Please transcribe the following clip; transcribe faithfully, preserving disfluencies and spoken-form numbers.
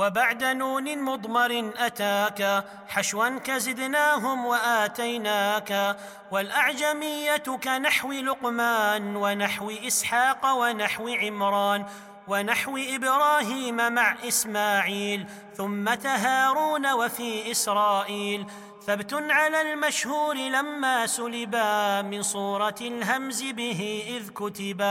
وبعد نون مضمر أتاك حشوا كزدناهم وآتيناك. والأعجمية كنحو لقمان ونحو إسحاق ونحو عمران ونحو إبراهيم مع إسماعيل ثم هارون وفي إسرائيل. ثبت على المشهور لما سلبا من صورة الهمز به إذ كتبا.